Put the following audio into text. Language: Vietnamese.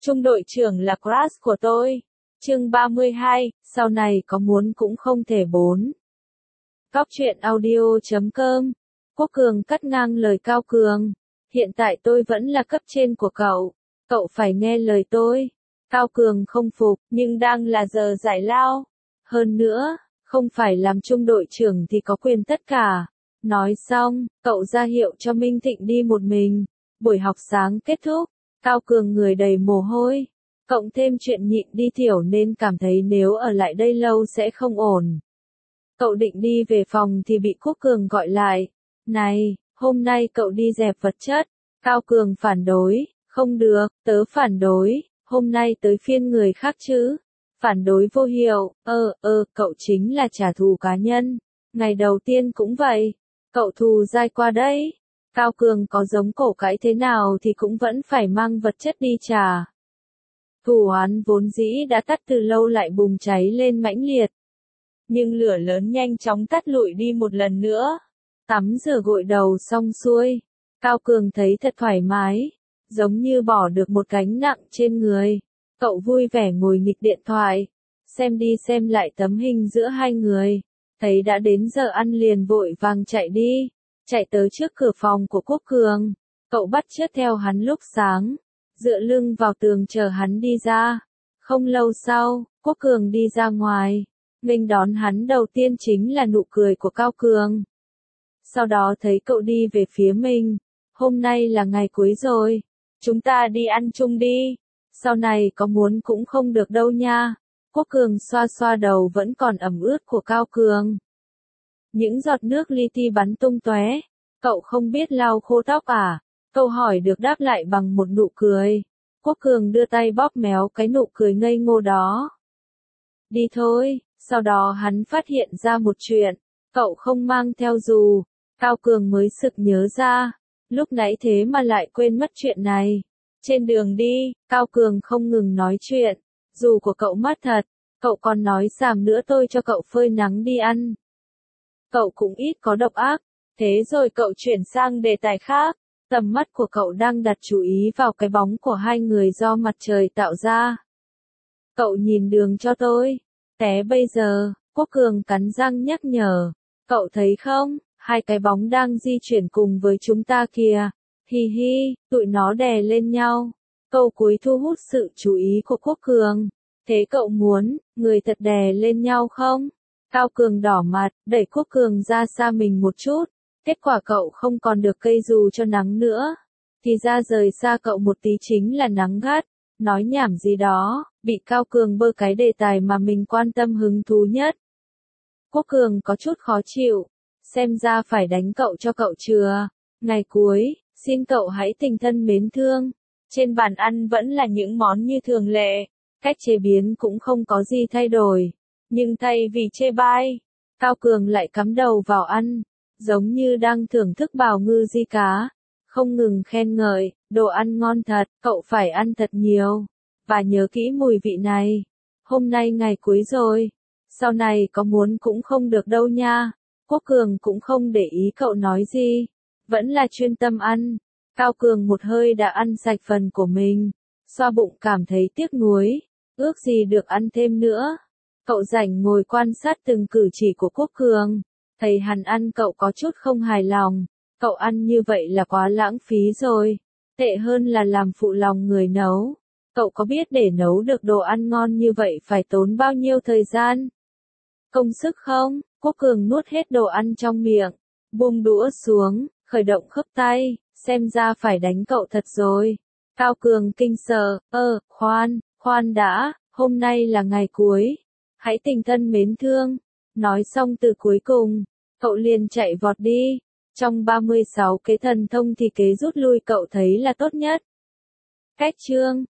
Trung đội trưởng là crush của tôi. Chương 32, sau này có muốn cũng không thể 4. Góc truyện audio.com. Quốc Cường cắt ngang lời Cao Cường. Hiện tại tôi vẫn là cấp trên của cậu. Cậu phải nghe lời tôi. Cao Cường không phục, nhưng đang là giờ giải lao. Hơn nữa, không phải làm trung đội trưởng thì có quyền tất cả. Nói xong, cậu ra hiệu cho Minh Thịnh đi một mình. Buổi học sáng kết thúc, Cao Cường người đầy mồ hôi. Cộng thêm chuyện nhịn đi tiểu nên cảm thấy nếu ở lại đây lâu sẽ không ổn. Cậu định đi về phòng thì bị Quốc Cường gọi lại. Này, hôm nay cậu đi dẹp vật chất. Cao Cường phản đối. Không được, tớ phản đối. Hôm nay tới phiên người khác chứ. Phản đối vô hiệu. Cậu chính là trả thù cá nhân. Ngày đầu tiên cũng vậy. Cậu thù dai qua đấy. Cao Cường có giống cổ cãi thế nào thì cũng vẫn phải mang vật chất đi trả. Thù oán vốn dĩ đã tắt từ lâu lại bùng cháy lên mãnh liệt. Nhưng lửa lớn nhanh chóng tắt lụi đi một lần nữa. Tắm rửa gội đầu xong xuôi. Cao Cường thấy thật thoải mái. Giống như bỏ được một gánh nặng trên người. Cậu vui vẻ ngồi nghịch điện thoại. Xem đi xem lại tấm hình giữa hai người. Thấy đã đến giờ ăn liền vội vàng chạy đi. Chạy tới trước cửa phòng của Quốc Cường. Cậu bắt chước theo hắn lúc sáng. Dựa lưng vào tường chờ hắn đi ra. Không lâu sau, Quốc Cường đi ra ngoài. Nghênh đón hắn đầu tiên chính là nụ cười của Cao Cường. Sau đó thấy cậu đi về phía mình. Hôm nay là ngày cuối rồi. Chúng ta đi ăn chung đi. Sau này có muốn cũng không được đâu nha. Quốc Cường xoa xoa đầu vẫn còn ẩm ướt của Cao Cường. Những giọt nước li ti bắn tung tóe. Cậu không biết lau khô tóc à? Câu hỏi được đáp lại bằng một nụ cười. Quốc Cường đưa tay bóp méo cái nụ cười ngây ngô đó. Đi thôi. Sau đó hắn phát hiện ra một chuyện. Cậu không mang theo dù. Cao Cường mới sực nhớ ra. Lúc nãy thế mà lại quên mất chuyện này. Trên đường đi, Cao Cường không ngừng nói chuyện. Dù của cậu mất thật. Cậu còn nói giảm nữa tôi cho cậu phơi nắng đi ăn. Cậu cũng ít có độc ác. Thế rồi cậu chuyển sang đề tài khác. Tầm mắt của cậu đang đặt chú ý vào cái bóng của hai người do mặt trời tạo ra. Cậu nhìn đường cho tôi. Té bây giờ, Quốc Cường cắn răng nhắc nhở. Cậu thấy không, hai cái bóng đang di chuyển cùng với chúng ta kìa. Hi hi, tụi nó đè lên nhau. Câu cuối thu hút sự chú ý của Quốc Cường. Thế cậu muốn, người thật đè lên nhau không? Cao Cường đỏ mặt, đẩy Quốc Cường ra xa mình một chút. Kết quả cậu không còn được cây dù cho nắng nữa. Thì ra rời xa cậu một tí chính là nắng gắt. Nói nhảm gì đó, bị Cao Cường bơ cái đề tài mà mình quan tâm hứng thú nhất. Quốc Cường có chút khó chịu. Xem ra phải đánh cậu cho cậu chừa. Ngày cuối, xin cậu hãy tình thân mến thương. Trên bàn ăn vẫn là những món như thường lệ. Cách chế biến cũng không có gì thay đổi. Nhưng thay vì chê bai, Cao Cường lại cắm đầu vào ăn. Giống như đang thưởng thức bào ngư di cá. Không ngừng khen ngợi, đồ ăn ngon thật, cậu phải ăn thật nhiều. Và nhớ kỹ mùi vị này. Hôm nay ngày cuối rồi. Sau này có muốn cũng không được đâu nha. Quốc Cường cũng không để ý cậu nói gì. Vẫn là chuyên tâm ăn. Cao Cường một hơi đã ăn sạch phần của mình. Xoa bụng cảm thấy tiếc nuối. Ước gì được ăn thêm nữa. Cậu rảnh ngồi quan sát từng cử chỉ của Quốc Cường. Thấy hắn ăn cậu có chút không hài lòng. Cậu ăn như vậy là quá lãng phí rồi. Tệ hơn là làm phụ lòng người nấu. Cậu có biết để nấu được đồ ăn ngon như vậy phải tốn bao nhiêu thời gian? Công sức không? Quốc Cường nuốt hết đồ ăn trong miệng. Buông đũa xuống, khởi động khớp tay. Xem ra phải đánh cậu thật rồi. Cao Cường kinh sợ. Khoan đã, hôm nay là ngày cuối. Hãy tình thân mến thương. Nói xong từ cuối cùng, cậu liền chạy vọt đi. Trong 36 cái thần thông thì kế rút lui cậu thấy là tốt nhất. Cách chương